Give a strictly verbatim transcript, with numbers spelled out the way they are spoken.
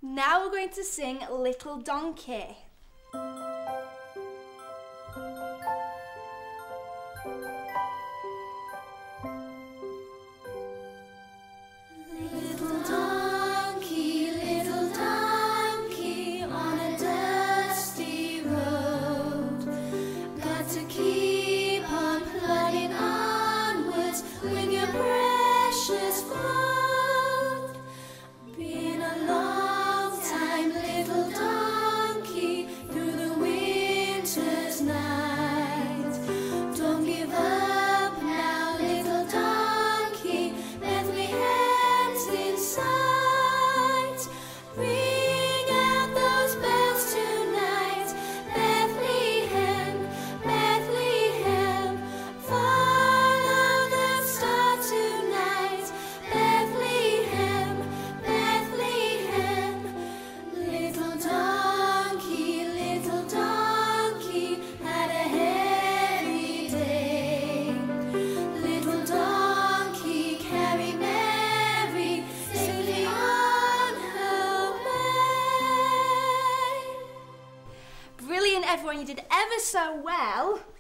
Now we're going to sing Little Donkey. Little donkey, little donkey, on a dusty road. Got to keep on plodding onwards with your precious fold. Been a long time, little donkey, through the winter's night. Don't give up now, little donkey, Bethlehem's in sight. Ring out those bells tonight, Bethlehem, Bethlehem. Follow the star tonight, Bethlehem, Bethlehem. Little donkey, little donkey, had a heavy day. Little donkey carried Mary safely on her way. Brilliant, everyone, you did ever so well.